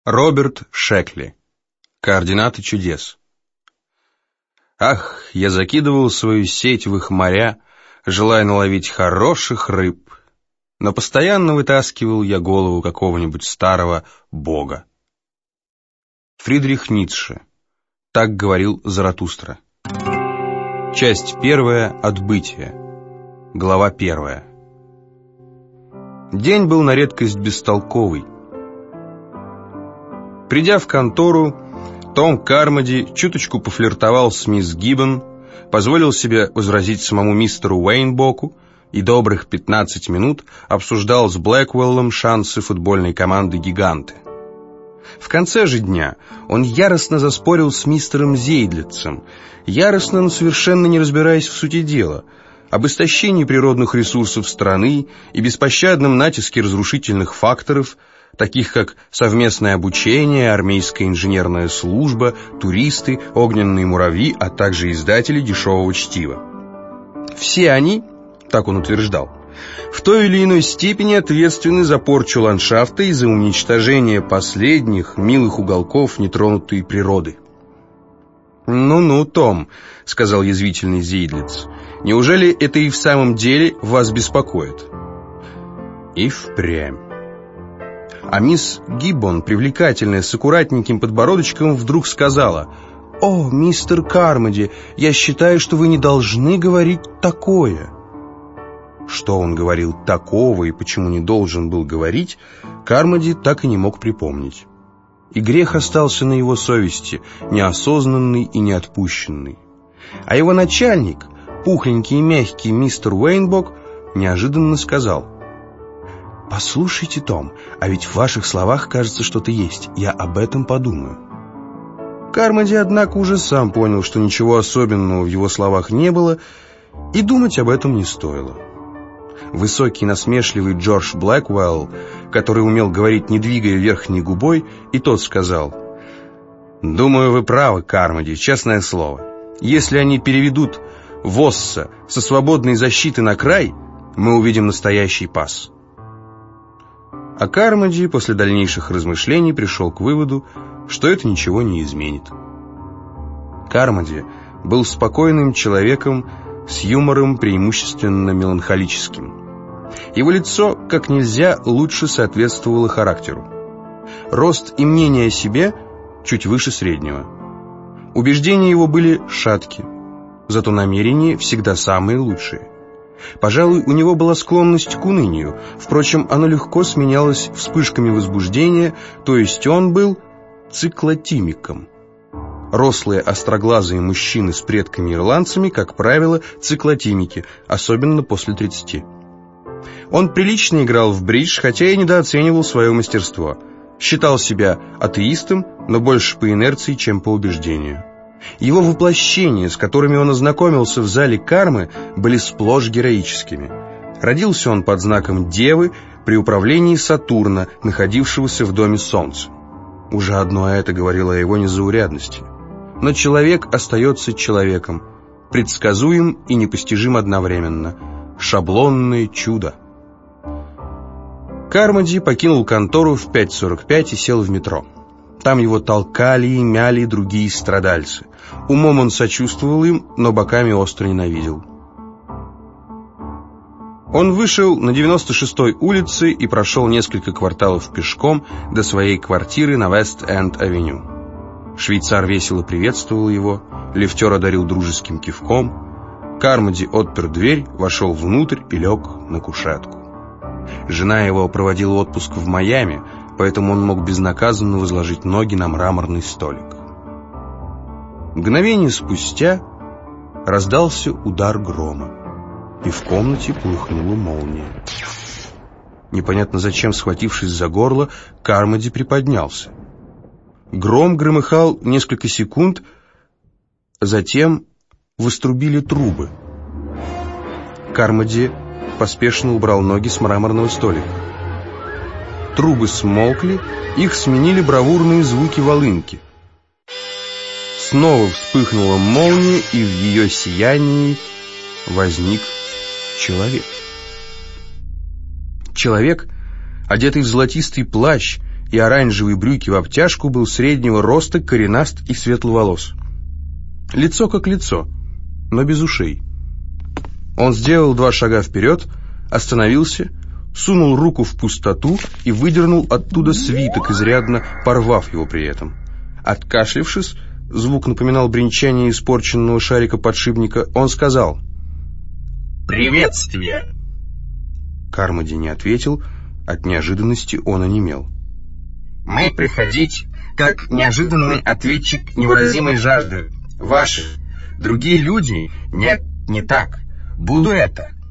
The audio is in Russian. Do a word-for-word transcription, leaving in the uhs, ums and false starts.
Роберт Шекли. Координаты чудес. Ах, я закидывал свою сеть в их моря, желая наловить хороших рыб, но постоянно вытаскивал я голову какого-нибудь старого бога. Фридрих Ницше. Так говорил Заратустра. Часть первая. Отбытие. Глава первая. День был на редкость бестолковый. Придя в контору, Том Кармоди чуточку пофлиртовал с мисс Гиббон, позволил себе возразить самому мистеру Уэйнбоку и добрых пятнадцать минут обсуждал с Блэквеллом шансы футбольной команды «Гиганты». В конце же дня он яростно заспорил с мистером Зейдлицем, яростно, но совершенно не разбираясь в сути дела, об истощении природных ресурсов страны и беспощадном натиске разрушительных факторов, таких как совместное обучение, армейская инженерная служба, туристы, огненные муравьи, а также издатели дешевого чтива. Все они, так он утверждал, в той или иной степени ответственны за порчу ландшафта и за уничтожение последних милых уголков нетронутой природы. «Ну-ну, Том», — сказал язвительный Зейдлиц, — «неужели это и в самом деле вас беспокоит?» И впрямь. А мисс Гиббон, привлекательная, с аккуратненьким подбородочком, вдруг сказала: «О, мистер Кармоди, я считаю, что вы не должны говорить такое». Что он говорил такого и почему не должен был говорить, Кармоди так и не мог припомнить. И грех остался на его совести, неосознанный и неотпущенный. А его начальник, пухленький и мягкий мистер Уэйнбок, неожиданно сказал: «Послушайте, Том, а ведь в ваших словах, кажется, что-то есть. Я об этом подумаю». Кармоди, однако, уже сам понял, что ничего особенного в его словах не было, и думать об этом не стоило. Высокий насмешливый Джордж Блэквелл, который умел говорить, не двигая верхней губой, и тот сказал: «Думаю, вы правы, Кармоди, честное слово. Если они переведут Восса со свободной защиты на край, мы увидим настоящий пас». А Кармоди после дальнейших размышлений пришел к выводу, что это ничего не изменит. Кармоди был спокойным человеком с юмором преимущественно меланхолическим. Его лицо как нельзя лучше соответствовало характеру. Рост и мнение о себе чуть выше среднего. Убеждения его были шатки, зато намерения всегда самые лучшие. Пожалуй, у него была склонность к унынию, впрочем, оно легко сменялось вспышками возбуждения, то есть он был циклотимиком. Рослые остроглазые мужчины с предками-ирландцами, как правило, циклотимики, особенно после тридцати. Он прилично играл в бридж, хотя и недооценивал свое мастерство. Считал себя атеистом, но больше по инерции, чем по убеждению. Его воплощения, с которыми он ознакомился в зале кармы, были сплошь героическими. Родился он под знаком Девы при управлении Сатурна, находившегося в доме Солнца. Уже одно это говорило о его незаурядности. Но человек остается человеком, предсказуем и непостижим одновременно. Шаблонное чудо. Кармоди покинул контору в пять сорок пять и сел в метро. Там его толкали и мяли другие страдальцы. Умом он сочувствовал им, но боками остро ненавидел. Он вышел на девяносто шестой улице и прошел несколько кварталов пешком до своей квартиры на Вест-Энд-авеню. Швейцар весело приветствовал его, лифтер одарил дружеским кивком. Кармоди отпер дверь, вошел внутрь и лег на кушетку. Жена его проводила отпуск в Майами, поэтому он мог безнаказанно возложить ноги на мраморный столик. Мгновение спустя раздался удар грома, и в комнате полыхнула молния. Непонятно зачем, схватившись за горло, Кармоди приподнялся. Гром громыхал несколько секунд, затем вострубили трубы. Кармоди поспешно убрал ноги с мраморного столика. Трубы смолкли, их сменили бравурные звуки волынки. Снова вспыхнула молния, и в ее сиянии возник человек. Человек, одетый в золотистый плащ и оранжевые брюки в обтяжку, был среднего роста, коренаст и светловолос. Лицо как лицо, но без ушей. Он сделал два шага вперед, остановился, сунул руку в пустоту и выдернул оттуда свиток, изрядно порвав его при этом. Откашлявшись, звук напоминал бренчание испорченного шарика подшипника, он сказал: «Приветствие!» Кармоди не ответил, от неожиданности он онемел. «Мы приходить, как неожиданный ответчик невыразимой жажды. Ваши, другие люди, нет, не так. Буду это.